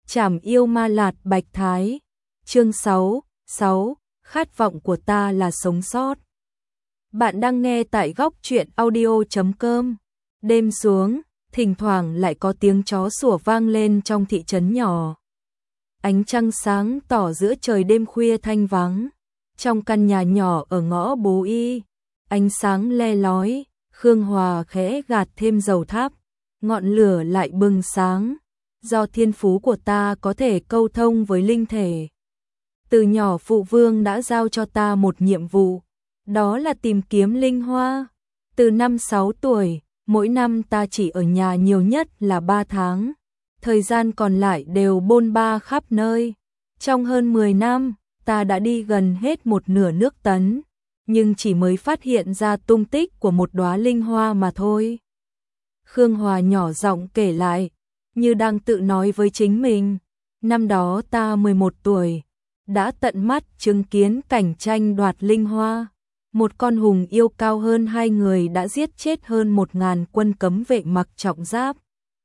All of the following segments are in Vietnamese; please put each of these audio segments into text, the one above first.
Trảm yêu ma lạt bạch thái. Chương 6, khát vọng của ta là sống sót. Bạn đang nghe tại góc truyện audio.com. Đêm xuống, thỉnh thoảng lại có tiếng chó sủa vang lên trong thị trấn nhỏ. Ánh trăng sáng tỏ giữa trời đêm khuya thanh vắng. Trong căn nhà nhỏ ở ngõ Bố Y, ánh sáng le lói, Khương Hòa khẽ gạt thêm dầu thắp, ngọn lửa lại bừng sáng. Do thiên phú của ta có thể câu thông với linh thể. Từ nhỏ phụ vương đã giao cho ta một nhiệm vụ, đó là tìm kiếm linh hoa. Từ năm 6 tuổi, mỗi năm ta chỉ ở nhà nhiều nhất là 3 tháng. Thời gian còn lại đều bôn ba khắp nơi. Trong hơn 10 năm, ta đã đi gần hết một nửa nước Tấn, nhưng chỉ mới phát hiện ra tung tích của một đóa linh hoa mà thôi. Khương Hòa nhỏ giọng kể lại, như đang tự nói với chính mình. Năm đó ta 11 tuổi, đã tận mắt chứng kiến cảnh tranh đoạt linh hoa. Một con hùng yêu cao hơn 2 người đã giết chết hơn 1000 quân cấm vệ mặc trọng giáp.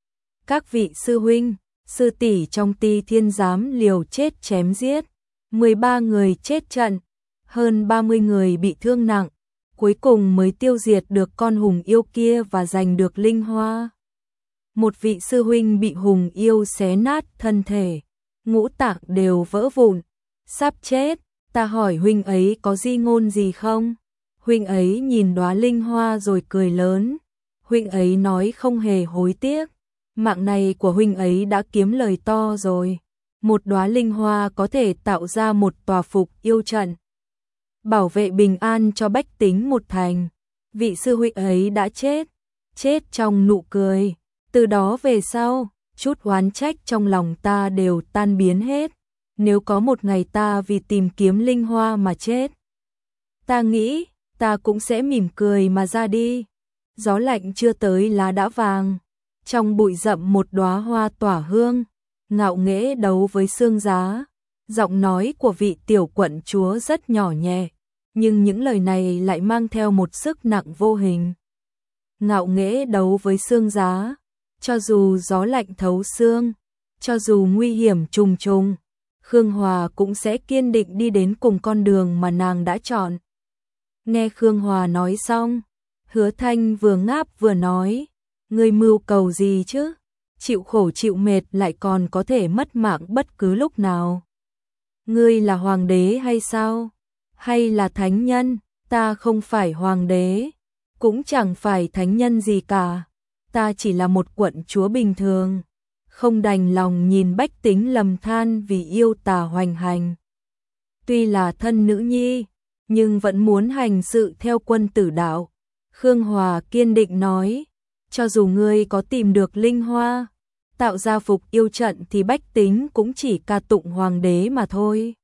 Các vị sư huynh, sư tỷ trong Ti Thiên Giám liều chết chém giết, 13 người chết trận, hơn 30 người bị thương nặng, cuối cùng mới tiêu diệt được con hùng yêu kia và giành được linh hoa. Một vị sư huynh bị hùng yêu xé nát thân thể, ngũ tạng đều vỡ vụn, sắp chết. Ta hỏi huynh ấy có di ngôn gì không? Huynh ấy nhìn đóa linh hoa rồi cười lớn. Huynh ấy nói không hề hối tiếc. Mạng này của huynh ấy đã kiếm lời to rồi. Một đóa linh hoa có thể tạo ra một tòa phục yêu trận, bảo vệ bình an cho bách tính một thành. Vị sư huynh ấy đã chết trong nụ cười. Từ đó về sau, chút oán trách trong lòng ta đều tan biến hết. Nếu có một ngày ta vì tìm kiếm linh hoa mà chết, ta nghĩ ta cũng sẽ mỉm cười mà ra đi. Gió lạnh chưa tới lá đã vàng, trong bụi rậm một đóa hoa tỏa hương, ngạo nghễ đấu với sương giá. Giọng nói của vị tiểu quận chúa rất nhỏ nhẹ, nhưng những lời này lại mang theo một sức nặng vô hình. Ngạo nghễ đấu với sương giá, cho dù gió lạnh thấu xương, cho dù nguy hiểm trùng trùng, Khương Hòa cũng sẽ kiên định đi đến cùng con đường mà nàng đã chọn. Nghe Khương Hòa nói xong, Hứa Thanh vừa ngáp vừa nói, ngươi mưu cầu gì chứ? Chịu khổ chịu mệt lại còn có thể mất mạng bất cứ lúc nào. Ngươi là hoàng đế hay sao? Hay là thánh nhân? Ta không phải hoàng đế, cũng chẳng phải thánh nhân gì cả. Ta chỉ là một quận chúa bình thường, không đành lòng nhìn bách tính lầm than vì yêu tà hoành hành. Tuy là thân nữ nhi, nhưng vẫn muốn hành sự theo quân tử đạo. Khương Hòa kiên định nói, cho dù ngươi có tìm được linh hoa, tạo ra phục yêu trận thì bách tính cũng chỉ ca tụng hoàng đế mà thôi.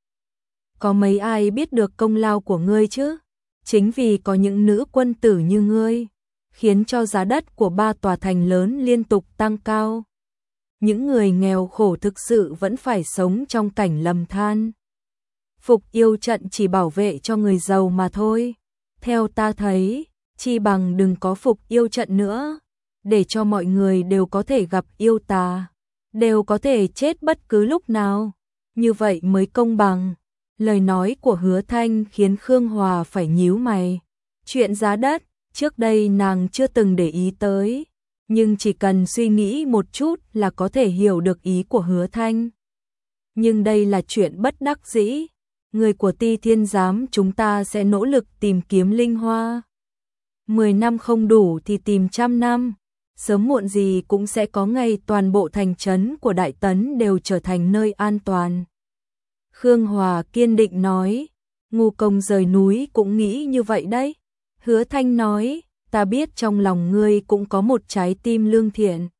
Có mấy ai biết được công lao của ngươi chứ? Chính vì có những nữ quân tử như ngươi, khiến cho giá đất của 3 tòa thành lớn liên tục tăng cao. Những người nghèo khổ thực sự vẫn phải sống trong cảnh lầm than. Phục yêu trận chỉ bảo vệ cho người giàu mà thôi. Theo ta thấy, chi bằng đừng có phục yêu trận nữa, để cho mọi người đều có thể gặp yêu tà, đều có thể chết bất cứ lúc nào. Như vậy mới công bằng. Lời nói của Hứa Thanh khiến Khương Hòa phải nhíu mày. Chuyện giá đất, trước đây nàng chưa từng để ý tới, nhưng chỉ cần suy nghĩ một chút là có thể hiểu được ý của Hứa Thanh. Nhưng đây là chuyện bất đắc dĩ. Người của Ti Thiên Giám chúng ta sẽ nỗ lực tìm kiếm linh hoa. 10 năm không đủ thì tìm 100 năm. Sớm muộn gì cũng sẽ có ngày toàn bộ thành trấn của Đại Tấn đều trở thành nơi an toàn. Khương Hòa kiên định nói, ngu công rời núi cũng nghĩ như vậy đấy. Hứa Thanh nói, ta biết trong lòng ngươi cũng có một trái tim lương thiện.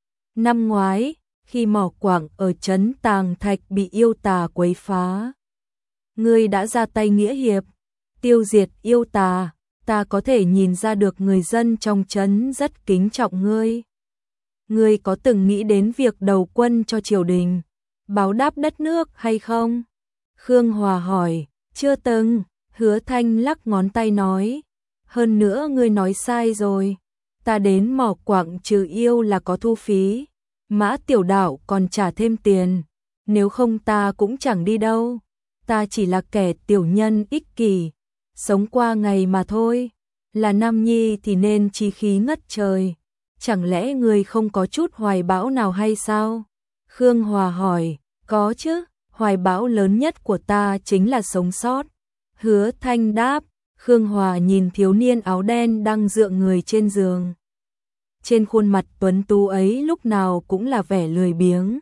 Năm ngoái, khi mỏ quặng ở trấn Tàng Thạch bị yêu tà quấy phá, ngươi đã ra tay nghĩa hiệp, tiêu diệt yêu tà. Ta có thể nhìn ra được người dân trong trấn rất kính trọng ngươi. Ngươi có từng nghĩ đến việc đầu quân cho triều đình, báo đáp đất nước hay không? Khương Hòa hỏi, chưa từng. Hứa Thanh lắc ngón tay nói, hơn nữa ngươi nói sai rồi. Ta đến mỏ quặng trừ yêu là có thu phí, Mã tiểu đạo còn trả thêm tiền, nếu không ta cũng chẳng đi đâu. Ta chỉ là kẻ tiểu nhân ích kỷ, sống qua ngày mà thôi. Là nam nhi thì nên chí khí ngất trời. Chẳng lẽ người không có chút hoài bão nào hay sao? Khương Hòa hỏi, có chứ, hoài bão lớn nhất của ta chính là sống sót. Hứa Thanh đáp. Khương Hòa nhìn thiếu niên áo đen đang dựa người trên giường. Trên khuôn mặt tuấn tú ấy lúc nào cũng là vẻ lười biếng,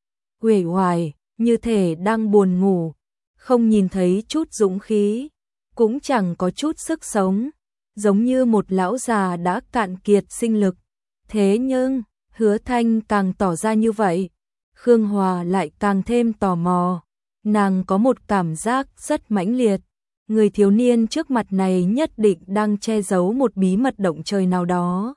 uể oải, như thể đang buồn ngủ, không nhìn thấy chút dũng khí, cũng chẳng có chút sức sống, giống như một lão già đã cạn kiệt sinh lực. Thế nhưng, Hứa Thanh càng tỏ ra như vậy, Khương Hòa lại càng thêm tò mò. Nàng có một cảm giác rất mãnh liệt, người thiếu niên trước mặt này nhất định đang che giấu một bí mật động trời nào đó.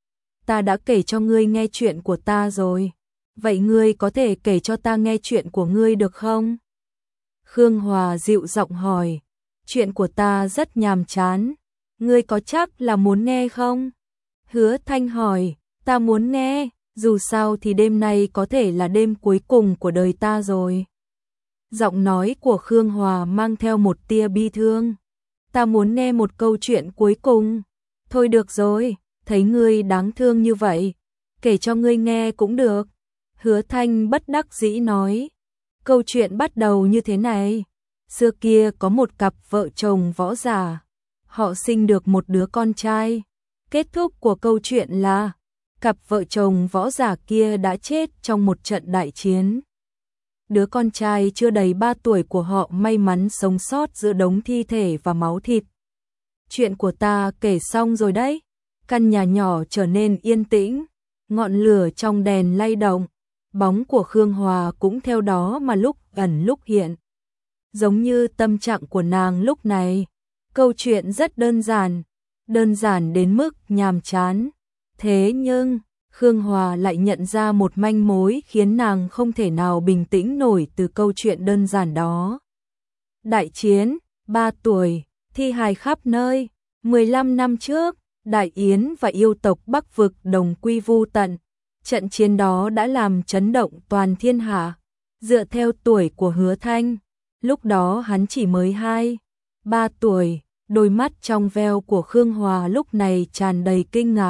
Ta đã kể cho ngươi nghe chuyện của ta rồi, vậy ngươi có thể kể cho ta nghe chuyện của ngươi được không? Khương Hòa dịu giọng hỏi, chuyện của ta rất nhàm chán, ngươi có chắc là muốn nghe không? Hứa Thanh hỏi, ta muốn nghe, dù sao thì đêm nay có thể là đêm cuối cùng của đời ta rồi. Giọng nói của Khương Hòa mang theo một tia bi thương. Ta muốn nghe một câu chuyện cuối cùng. Thôi được rồi, thấy ngươi đáng thương như vậy, kể cho ngươi nghe cũng được. Hứa Thanh bất đắc dĩ nói. Câu chuyện bắt đầu như thế này. Xưa kia có một cặp vợ chồng võ giả. Họ sinh được một đứa con trai. Kết thúc của câu chuyện là cặp vợ chồng võ giả kia đã chết trong một trận đại chiến. Đứa con trai chưa đầy 3 tuổi của họ may mắn sống sót giữa đống thi thể và máu thịt. Chuyện của ta kể xong rồi đấy. Căn nhà nhỏ trở nên yên tĩnh, ngọn lửa trong đèn lay động, bóng của Khương Hòa cũng theo đó mà lúc ẩn lúc hiện. Giống như tâm trạng của nàng lúc này, câu chuyện rất đơn giản đến mức nhàm chán. Thế nhưng, Khương Hòa lại nhận ra một manh mối khiến nàng không thể nào bình tĩnh nổi từ câu chuyện đơn giản đó. Đại chiến, 3 tuổi, thi hài khắp nơi, 15 năm trước, Đại Yến và yêu tộc Bắc Vực đồng quy vu tận. Trận chiến đó đã làm chấn động toàn thiên hạ. Dựa theo tuổi của Hứa Thanh, lúc đó hắn chỉ mới 2-3 tuổi, đôi mắt trong veo của Khương Hòa lúc này tràn đầy kinh ngạc.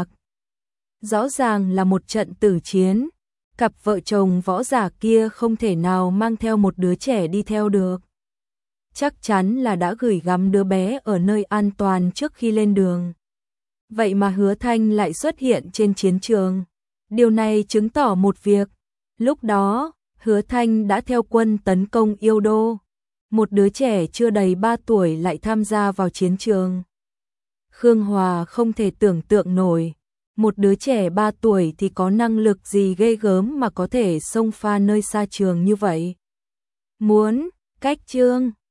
Rõ ràng là một trận tử chiến, cặp vợ chồng võ giả kia không thể nào mang theo một đứa trẻ đi theo được. Chắc chắn là đã gửi gắm đứa bé ở nơi an toàn trước khi lên đường. Vậy mà Hứa Thanh lại xuất hiện trên chiến trường. Điều này chứng tỏ một việc. Lúc đó, Hứa Thanh đã theo quân tấn công Yêu Đô. Một đứa trẻ chưa đầy 3 tuổi lại tham gia vào chiến trường. Khương Hòa không thể tưởng tượng nổi. Một đứa trẻ 3 tuổi thì có năng lực gì ghê gớm mà có thể xông pha nơi xa trường như vậy. Muốn, cách chương